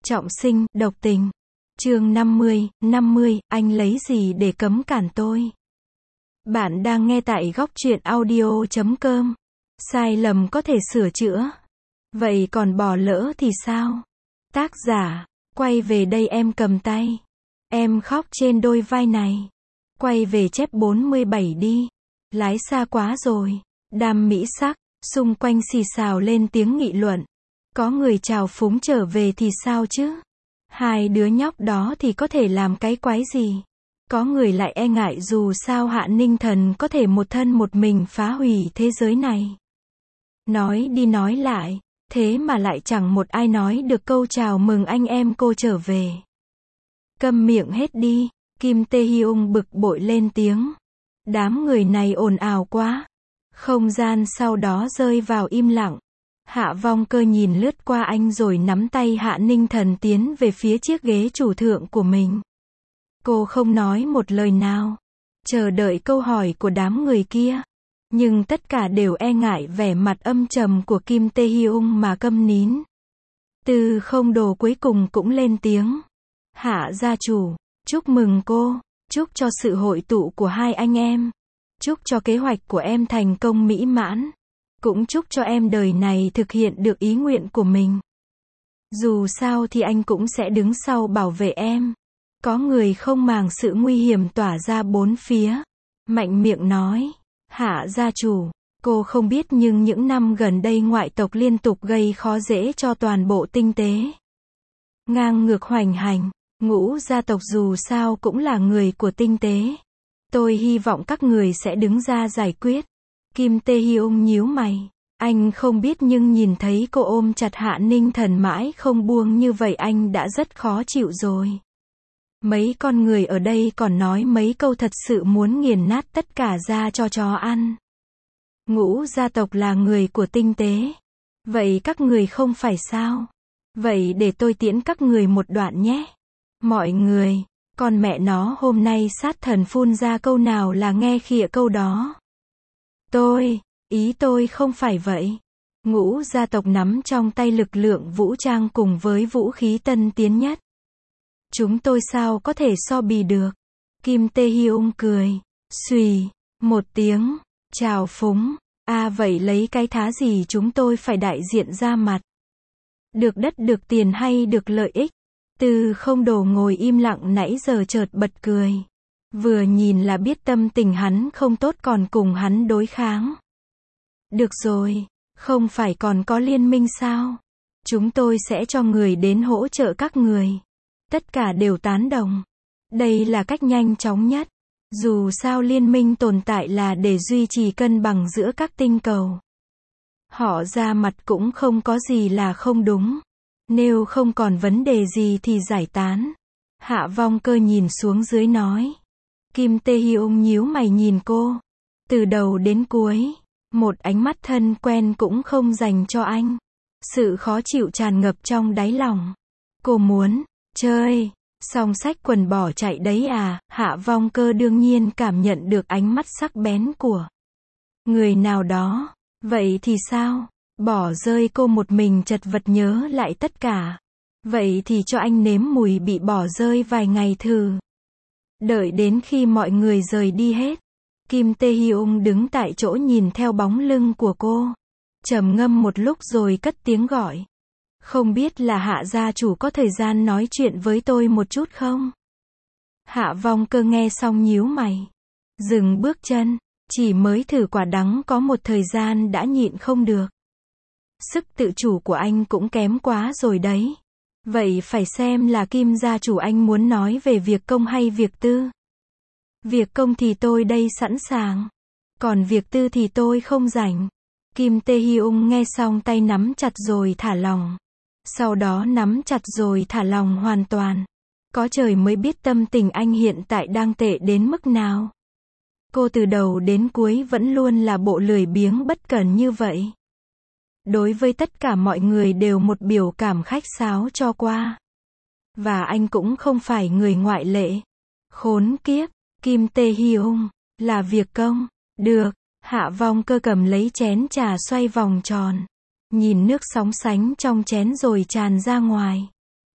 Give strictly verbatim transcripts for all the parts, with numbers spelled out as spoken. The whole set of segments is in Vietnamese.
Trọng sinh, độc tình. Chương năm mươi, năm mươi, anh lấy gì để cấm cản tôi? Bạn đang nghe tại góc truyện audio chấm com. Sai lầm có thể sửa chữa. Vậy còn bỏ lỡ thì sao? Tác giả, quay về đây em cầm tay. Em khóc trên đôi vai này. Quay về chép bốn mươi bảy đi. Lái xa quá rồi. Đam mỹ sắc, xung quanh xì xào lên tiếng nghị luận. Có người chào phúng trở về thì sao chứ? Hai đứa nhóc đó thì có thể làm cái quái gì? Có người lại e ngại dù sao Hạ Ninh Thần có thể một thân một mình phá hủy thế giới này. Nói đi nói lại, thế mà lại chẳng một ai nói được câu chào mừng anh em cô trở về. Câm miệng hết đi, Kim Tae-hyung bực bội lên tiếng. Đám người này ồn ào quá. Không gian sau đó rơi vào im lặng. Hạ Vong Cơ nhìn lướt qua anh rồi nắm tay Hạ Ninh Thần tiến về phía chiếc ghế chủ thượng của mình. Cô không nói một lời nào, chờ đợi câu hỏi của đám người kia. Nhưng tất cả đều e ngại vẻ mặt âm trầm của Kim Tae-hyung mà câm nín. Từ Không Đồ cuối cùng cũng lên tiếng. Hạ gia chủ, chúc mừng cô, chúc cho sự hội tụ của hai anh em. Chúc cho kế hoạch của em thành công mỹ mãn. Cũng chúc cho em đời này thực hiện được ý nguyện của mình. Dù sao thì anh cũng sẽ đứng sau bảo vệ em. Có người không màng sự nguy hiểm tỏa ra bốn phía. Mạnh miệng nói. Hạ gia chủ, cô không biết nhưng những năm gần đây ngoại tộc liên tục gây khó dễ cho toàn bộ tinh tế. Ngang ngược hoành hành, Ngũ gia tộc dù sao cũng là người của tinh tế. Tôi hy vọng các người sẽ đứng ra giải quyết. Kim Tae-hyung nhíu mày. Anh không biết nhưng nhìn thấy cô ôm chặt Hạ Ninh Thần mãi không buông như vậy anh đã rất khó chịu rồi. Mấy con người ở đây còn nói mấy câu thật sự muốn nghiền nát tất cả ra cho chó ăn. Ngũ gia tộc là người của tinh tế. Vậy các người không phải sao? Vậy để tôi tiễn các người một đoạn nhé. Mọi người, con mẹ nó hôm nay sát thần phun ra câu nào là nghe khịa câu đó. Tôi, ý tôi không phải vậy. Ngũ gia tộc nắm trong tay lực lượng vũ trang cùng với vũ khí tân tiến nhất. Chúng tôi sao có thể so bì được. Kim Tae-hyung cười. Xùy, một tiếng, chào phúng. À vậy lấy cái thá gì chúng tôi phải đại diện ra mặt. Được đất được tiền hay được lợi ích. Từ Không Đồ ngồi im lặng nãy giờ chợt bật cười. Vừa nhìn là biết tâm tình hắn không tốt còn cùng hắn đối kháng. Được rồi, không phải còn có liên minh sao? Chúng tôi sẽ cho người đến hỗ trợ các người. Tất cả đều tán đồng. Đây là cách nhanh chóng nhất. Dù sao liên minh tồn tại là để duy trì cân bằng giữa các tinh cầu. Họ ra mặt cũng không có gì là không đúng. Nếu không còn vấn đề gì thì giải tán. Hạ Vong Cơ nhìn xuống dưới nói. Kim Tae-hyung nhíu mày nhìn cô. Từ đầu đến cuối, một ánh mắt thân quen cũng không dành cho anh. Sự khó chịu tràn ngập trong đáy lòng. Cô muốn chơi, xong xách quần bỏ chạy đấy à? Hạ Vong Cơ đương nhiên cảm nhận được ánh mắt sắc bén của người nào đó. Vậy thì sao? Bỏ rơi cô một mình chật vật nhớ lại tất cả. Vậy thì cho anh nếm mùi bị bỏ rơi vài ngày thử. Đợi đến khi mọi người rời đi hết. Kim Tae-hyung đứng tại chỗ nhìn theo bóng lưng của cô. Trầm ngâm một lúc rồi cất tiếng gọi. Không biết là Hạ gia chủ có thời gian nói chuyện với tôi một chút không? Hạ Vong Cơ nghe xong nhíu mày. Dừng bước chân. Chỉ mới thử quả đắng có một thời gian đã nhịn không được. Sức tự chủ của anh cũng kém quá rồi đấy. Vậy phải xem là Kim gia chủ anh muốn nói về việc công hay việc tư. Việc công thì tôi đây sẵn sàng. Còn việc tư thì tôi không rảnh. Kim Tae-hyung nghe xong tay nắm chặt rồi thả lỏng. Sau đó nắm chặt rồi thả lỏng hoàn toàn. Có trời mới biết tâm tình anh hiện tại đang tệ đến mức nào. Cô từ đầu đến cuối vẫn luôn là bộ lười biếng bất cẩn như vậy. Đối với tất cả mọi người đều một biểu cảm khách sáo cho qua. Và anh cũng không phải người ngoại lệ. Khốn kiếp, Kim Tae-hyung, là việc công. Được, Hạ Vong Cơ cầm lấy chén trà xoay vòng tròn. Nhìn nước sóng sánh trong chén rồi tràn ra ngoài.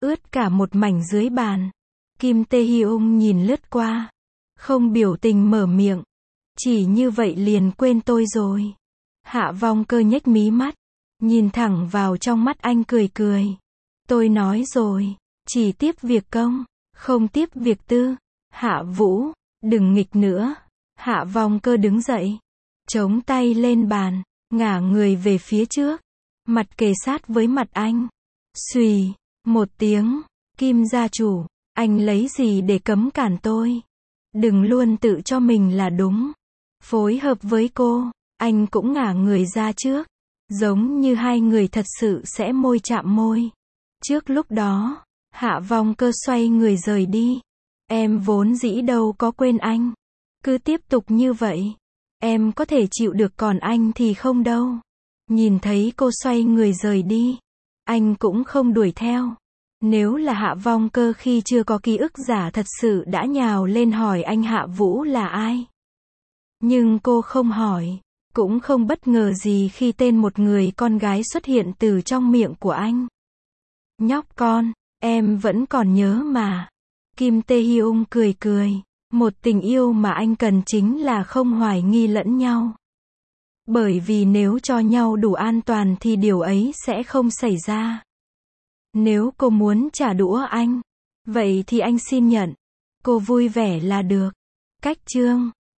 ướt cả một mảnh dưới bàn. Kim Tae-hyung nhìn lướt qua, không biểu tình mở miệng. Chỉ như vậy liền quên tôi rồi. Hạ Vong Cơ nhếch mí mắt, nhìn thẳng vào trong mắt anh cười cười. Tôi nói rồi, chỉ tiếp việc công, không tiếp việc tư. Hạ Vũ, đừng nghịch nữa. Hạ Vong Cơ đứng dậy, chống tay lên bàn, ngả người về phía trước, mặt kề sát với mặt anh. Xùy, một tiếng, Kim gia chủ, anh lấy gì để cấm cản tôi? Đừng luôn tự cho mình là đúng. Phối hợp với cô, anh cũng ngả người ra trước, giống như hai người thật sự sẽ môi chạm môi. Trước lúc đó, Hạ Vong Cơ xoay người rời đi. Em vốn dĩ đâu có quên anh. Cứ tiếp tục như vậy, em có thể chịu được, còn anh thì không đâu. Nhìn thấy cô xoay người rời đi, anh cũng không đuổi theo. Nếu là Hạ Vong Cơ khi chưa có ký ức giả thật sự đã nhào lên hỏi anh Hạ Vũ là ai. Nhưng cô không hỏi, cũng không bất ngờ gì khi tên một người con gái xuất hiện từ trong miệng của anh. Nhóc con, em vẫn còn nhớ mà. Kim Tae-hyung cười cười. Một tình yêu mà anh cần chính là không hoài nghi lẫn nhau. Bởi vì nếu cho nhau đủ an toàn thì điều ấy sẽ không xảy ra. Nếu cô muốn trả đũa anh, vậy thì anh xin nhận. Cô vui vẻ là được. Cách chương